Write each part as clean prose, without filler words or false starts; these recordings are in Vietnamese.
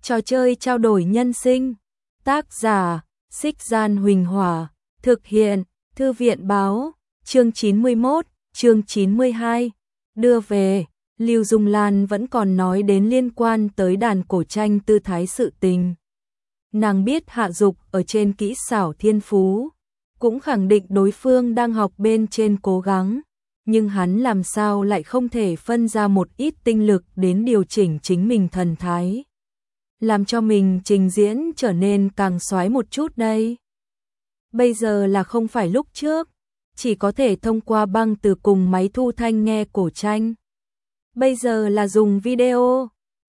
Trò chơi trao đổi nhân sinh. Tác giả, Xích Gian Huỳnh Hỏa. Thực hiện, Thư viện Báo. Chương 91, chương 92. Đưa về, Lưu Dung Lan vẫn còn nói đến liên quan tới đàn cổ tranh tư thái sự tình. Nàng biết Hạ Dục ở trên kỹ xảo thiên phú, cũng khẳng định đối phương đang học bên trên cố gắng, nhưng hắn làm sao lại không thể phân ra một ít tinh lực đến điều chỉnh chính mình thần thái, làm cho mình trình diễn trở nên càng xoái một chút đây. Bây giờ là không phải lúc trước, chỉ có thể thông qua băng từ cùng máy thu thanh nghe cổ tranh. Bây giờ là dùng video,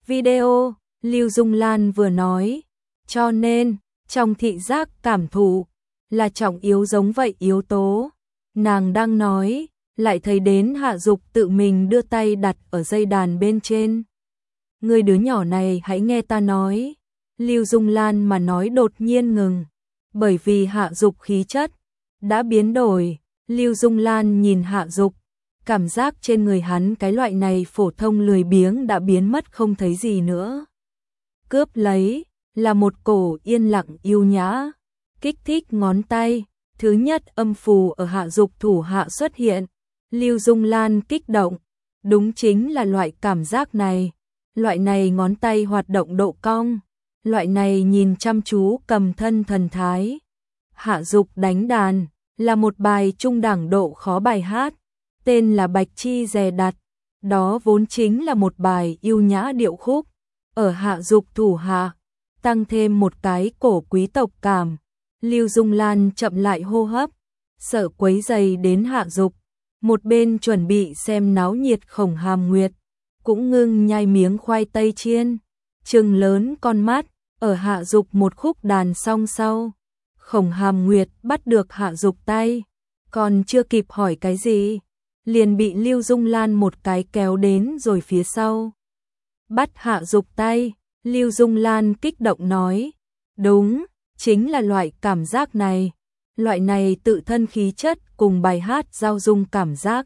Lưu Dung Lan vừa nói, cho nên, trong thị giác cảm thụ, là trọng yếu giống vậy yếu tố. Nàng đang nói, lại thấy đến Hạ Dục tự mình đưa tay đặt ở dây đàn bên trên. Người đứa nhỏ này hãy nghe ta nói. Lưu Dung Lan mà nói đột nhiên ngừng, bởi vì Hạ Dục khí chất đã biến đổi. Lưu Dung Lan nhìn Hạ Dục, cảm giác trên người hắn cái loại này phổ thông lười biếng đã biến mất không thấy gì nữa. Cướp lấy là một cổ yên lặng yêu nhã, kích thích ngón tay. Thứ nhất âm phù ở Hạ Dục thủ hạ xuất hiện, Lưu Dung Lan kích động, đúng chính là loại cảm giác này, loại này ngón tay hoạt động độ cong, loại này nhìn chăm chú cầm thân thần thái. Hạ Dục đánh đàn là một bài trung đẳng độ khó bài hát, tên là Bạch Chi Dè Đặt, đó vốn chính là một bài yêu nhã điệu khúc, ở Hạ Dục thủ hạ tăng thêm một cái cổ quý tộc cảm. Lưu Dung Lan chậm lại hô hấp, sợ quấy rầy đến Hạ Dục, một bên chuẩn bị xem náo nhiệt Khổng Hàm Nguyệt, cũng ngưng nhai miếng khoai tây chiên, trừng lớn con mắt, ở Hạ Dục một khúc đàn xong sau. Khổng Hàm Nguyệt bắt được Hạ Dục tay, còn chưa kịp hỏi cái gì, liền bị Lưu Dung Lan một cái kéo đến rồi phía sau. Bắt Hạ Dục tay, Lưu Dung Lan kích động nói, đúng, chính là loại cảm giác này, loại này tự thân khí chất cùng bài hát giao dung cảm giác,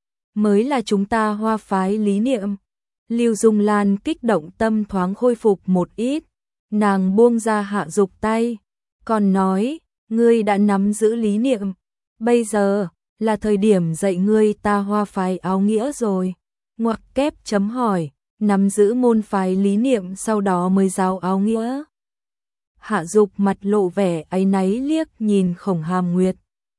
mới là chúng ta Hoa phái lý niệm. Lưu Dung Lan kích động tâm thoáng khôi phục một ít, nàng buông ra Hạ Dục tay, còn nói, ngươi đã nắm giữ lý niệm, bây giờ là thời điểm dạy ngươi ta Hoa phái áo nghĩa rồi. Ngoặc kép chấm hỏi, nắm giữ môn phái lý niệm sau đó mới giáo áo nghĩa. Hạ Dục mặt lộ vẻ áy náy liếc nhìn Khổng Hàm Nguyệt.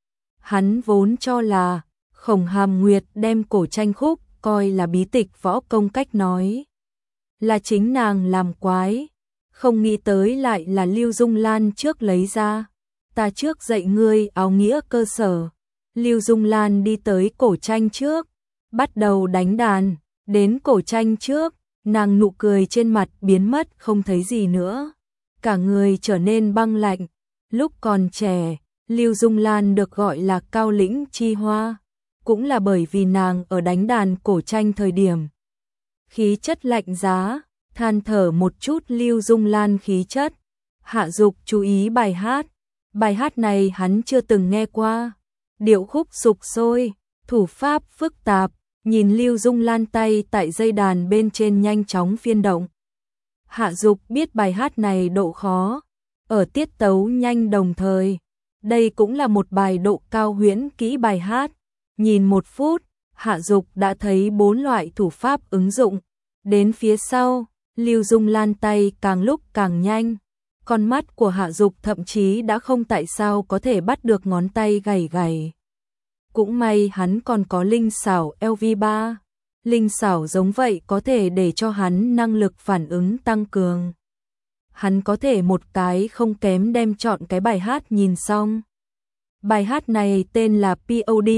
Hắn vốn cho là Khổng Hàm Nguyệt đem cổ tranh khúc coi là bí tịch võ công cách nói, là chính nàng làm quái, không nghĩ tới lại là Lưu Dung Lan trước lấy ra. Ta trước dạy ngươi áo nghĩa cơ sở. Lưu Dung Lan đi tới cổ tranh trước, bắt đầu đánh đàn, đến cổ tranh trước, nàng nụ cười trên mặt biến mất không thấy gì nữa, cả người trở nên băng lạnh. Lúc còn trẻ, Lưu Dung Lan được gọi là Cao Lĩnh Chi Hoa, cũng là bởi vì nàng ở đánh đàn cổ tranh thời điểm khí chất lạnh giá. Than thở một chút Lưu Dung Lan khí chất. Hạ Dục chú ý bài hát này hắn chưa từng nghe qua, điệu khúc sục sôi, thủ pháp phức tạp, nhìn Lưu Dung Lan tay tại dây đàn bên trên nhanh chóng phiên động. Hạ Dục biết bài hát này độ khó, ở tiết tấu nhanh đồng thời, đây cũng là một bài độ cao huyễn kỹ bài hát. Nhìn 1 phút, Hạ Dục đã thấy 4 loại thủ pháp ứng dụng, đến phía sau, Lưu Dung Lan tay càng lúc càng nhanh, con mắt của Hạ Dục thậm chí đã không tại sao có thể bắt được ngón tay gảy gảy. Cũng may hắn còn có linh xảo LV3, linh xảo giống vậy có thể để cho hắn năng lực phản ứng tăng cường. Hắn có thể một cái không kém đem chọn cái bài hát nhìn xong. Bài hát này tên là POD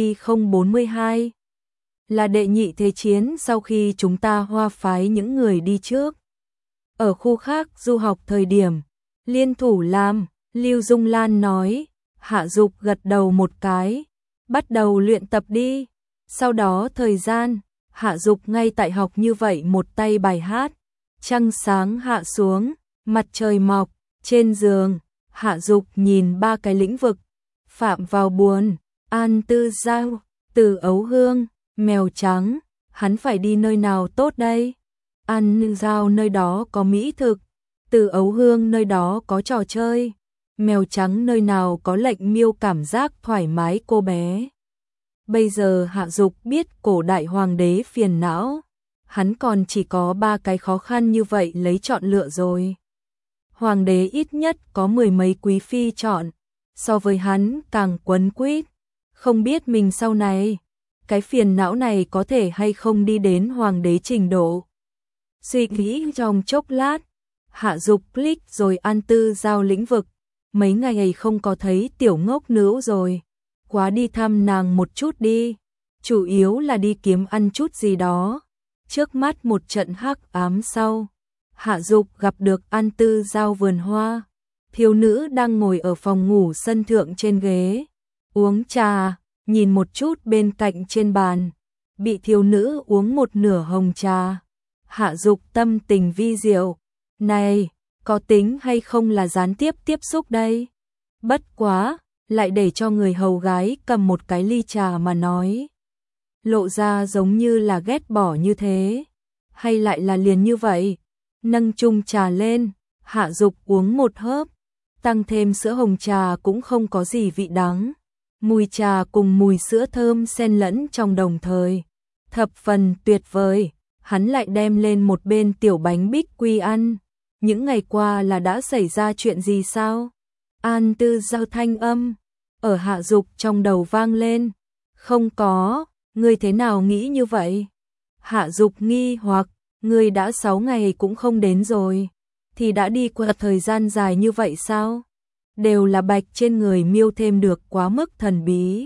042, là đệ nhị thế chiến sau khi chúng ta Hoa phái những người đi trước. Ở khu khác du học thời điểm, liên thủ làm, Lưu Dung Lan nói. Hạ Dục gật đầu một cái, bắt đầu luyện tập đi. Sau đó thời gian, Hạ Dục ngay tại học như vậy một tay bài hát. Trăng sáng hạ xuống, mặt trời mọc, trên giường, Hạ Dục nhìn 3 cái lĩnh vực, Phạm vào buồn, An Tư Giao, Từ Ấu Hương, Mèo Trắng, hắn phải đi nơi nào tốt đây? An Giao nơi đó có mỹ thực, Từ Ấu Hương nơi đó có trò chơi, mèo trắng nơi nào có lệnh miêu cảm giác thoải mái cô bé. Bây giờ Hạ Dục biết cổ đại hoàng đế phiền não, hắn còn chỉ có 3 cái khó khăn như vậy lấy chọn lựa rồi. Hoàng đế ít nhất có 10 mấy quý phi chọn, so với hắn càng quấn quýt, không biết mình sau này, cái phiền não này có thể hay không đi đến hoàng đế trình độ. Suy nghĩ trong chốc lát, Hạ Dục click rồi An Tư Giao lĩnh vực, mấy ngày không có thấy tiểu ngốc nữ rồi, quá đi thăm nàng một chút đi, chủ yếu là đi kiếm ăn chút gì đó. Trước mắt một trận hắc ám sau, Hạ Dục gặp được An Tư Giao vườn hoa, thiếu nữ đang ngồi ở phòng ngủ sân thượng trên ghế, uống trà, nhìn một chút bên cạnh trên bàn, bị thiếu nữ uống một nửa hồng trà. Hạ Dục tâm tình vi diệu, này, có tính hay không là gián tiếp tiếp xúc đây? Bất quá, lại để cho người hầu gái cầm một cái ly trà mà nói. Lộ ra giống như là ghét bỏ như thế, hay lại là liền như vậy? Nâng chung trà lên, Hạ Dục uống một hớp, tăng thêm sữa hồng trà cũng không có gì vị đắng. Mùi trà cùng mùi sữa thơm xen lẫn trong đồng thời, thập phần tuyệt vời. Hắn lại đem lên một bên tiểu bánh bích quy ăn. Những ngày qua là đã xảy ra chuyện gì sao? An Tư Giao thanh âm ở Hạ Dục trong đầu vang lên. Không có, ngươi thế nào nghĩ như vậy? Hạ Dục nghi hoặc, ngươi đã 6 ngày cũng không đến rồi, thì đã đi qua thời gian dài như vậy sao? Đều là bạch trên người miêu thêm được quá mức thần bí.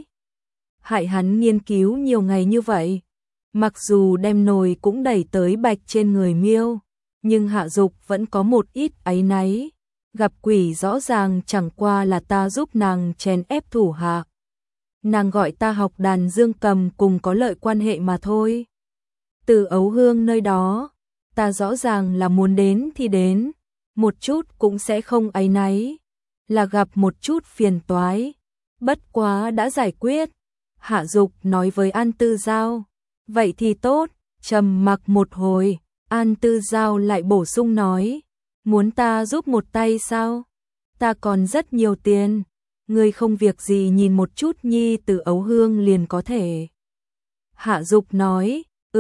Hại hắn nghiên cứu nhiều ngày như vậy. Mặc dù đem nồi cũng đẩy tới bạch trên người miêu, nhưng Hạ Dục vẫn có một ít áy náy. Gặp quỷ rõ ràng chẳng qua là ta giúp nàng chèn ép thủ hạ. Nàng gọi ta học đàn dương cầm cùng có lợi quan hệ mà thôi. Từ Ấu Hương nơi đó, ta rõ ràng là muốn đến thì đến, một chút cũng sẽ không áy náy, là gặp một chút phiền toái. Bất quá đã giải quyết. Hạ Dục nói với An Tư Giao. Vậy thì tốt, trầm mặc một hồi, An Tư Giao lại bổ sung nói, muốn ta giúp một tay sao? Ta còn rất nhiều tiền, ngươi không việc gì nhìn một chút nhi Từ Ấu Hương liền có thể. Hạ Dục nói,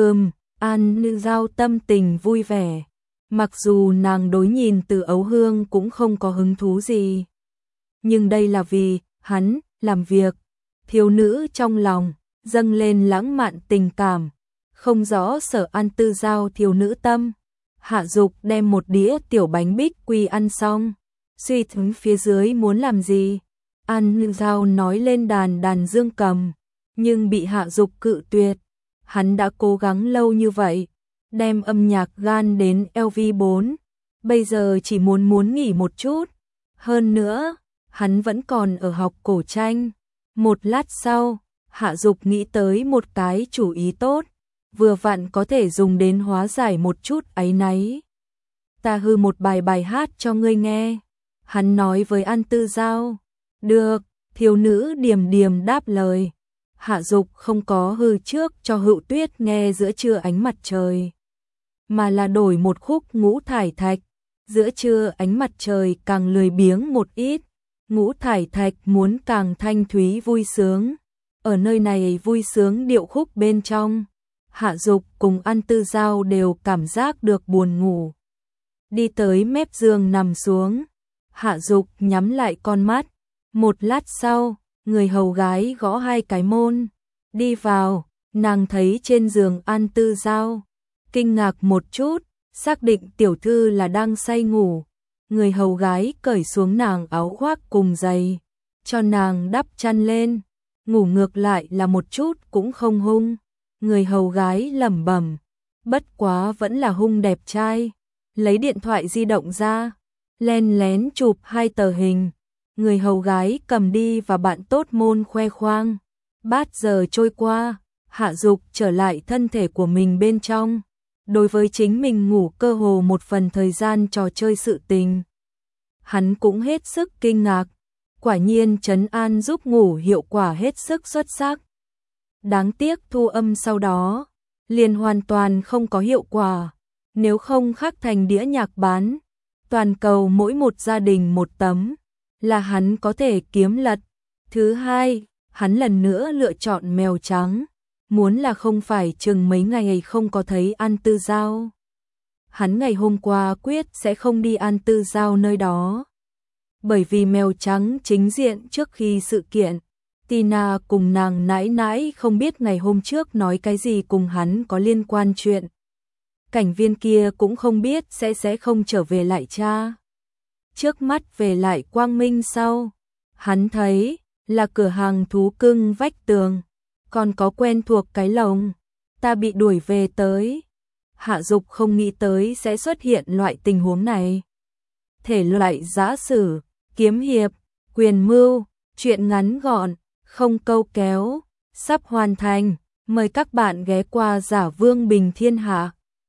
An Tư Giao tâm tình vui vẻ, mặc dù nàng đối nhìn Từ Ấu Hương cũng không có hứng thú gì. Nhưng đây là vì, hắn, làm việc, thiếu nữ trong lòng dâng lên lãng mạn tình cảm, không rõ sở An Tư Giao thiếu nữ tâm. Hạ Dục đem một đĩa tiểu bánh bích quy ăn xong, suy tính phía dưới muốn làm gì. An Tư Giao nói lên đàn dương cầm, nhưng bị Hạ Dục cự tuyệt. Hắn đã cố gắng lâu như vậy, đem âm nhạc gan đến LV4, bây giờ chỉ muốn nghỉ một chút. Hơn nữa, hắn vẫn còn ở học cổ tranh. Một lát sau, Hạ Dục nghĩ tới một cái chủ ý tốt, vừa vặn có thể dùng đến hóa giải một chút áy náy. Ta hư một bài hát cho ngươi nghe. Hắn nói với An Tư Giao. Được, thiếu nữ điềm điềm đáp lời. Hạ Dục không có hư trước cho Hữu Tuyết nghe giữa trưa ánh mặt trời, mà là đổi một khúc Ngũ Thải Thạch. Giữa trưa ánh mặt trời càng lười biếng một ít, Ngũ Thải Thạch muốn càng thanh thúy vui sướng. Ở nơi này vui sướng điệu khúc bên trong, Hạ Dục cùng An Tư Giao đều cảm giác được buồn ngủ. Đi tới mép giường nằm xuống, Hạ Dục nhắm lại con mắt. Một lát sau, người hầu gái gõ 2 cái môn. Đi vào, nàng thấy trên giường An Tư Giao. Kinh ngạc một chút, xác định tiểu thư là đang say ngủ. Người hầu gái cởi xuống nàng áo khoác cùng giày, cho nàng đắp chăn lên. Ngủ ngược lại là một chút cũng không hung. Người hầu gái lẩm bẩm, bất quá vẫn là hung đẹp trai. Lấy điện thoại di động ra, len lén chụp 2 tờ hình. Người hầu gái cầm đi và bạn tốt môn khoe khoang. Bát giờ trôi qua, Hạ Dục trở lại thân thể của mình bên trong. Đối với chính mình ngủ cơ hồ một phần thời gian trò chơi sự tình, hắn cũng hết sức kinh ngạc. Quả nhiên trấn an giúp ngủ hiệu quả hết sức xuất sắc. Đáng tiếc thu âm sau đó liền hoàn toàn không có hiệu quả. Nếu không khắc thành đĩa nhạc bán, toàn cầu mỗi một gia đình một tấm, là hắn có thể kiếm lật. Thứ hai, hắn lần nữa lựa chọn mèo trắng, muốn là không phải chừng mấy ngày không có thấy An Tư Giao. Hắn ngày hôm qua quyết sẽ không đi An Tư Giao nơi đó. Bởi vì mèo trắng chính diện trước khi sự kiện, Tina cùng nàng nãi nãi không biết ngày hôm trước nói cái gì cùng hắn có liên quan chuyện. Cảnh viên kia cũng không biết sẽ không trở về lại cha. Trước mắt về lại quang minh sau, hắn thấy là cửa hàng thú cưng vách tường, còn có quen thuộc cái lồng, ta bị đuổi về tới. Hạ Dục không nghĩ tới sẽ xuất hiện loại tình huống này. Thể loại giã sử, kiếm hiệp, quyền mưu, truyện ngắn gọn, không câu kéo, sắp hoàn thành. Mời các bạn ghé qua Giả Vương Bình Thiên Hạ.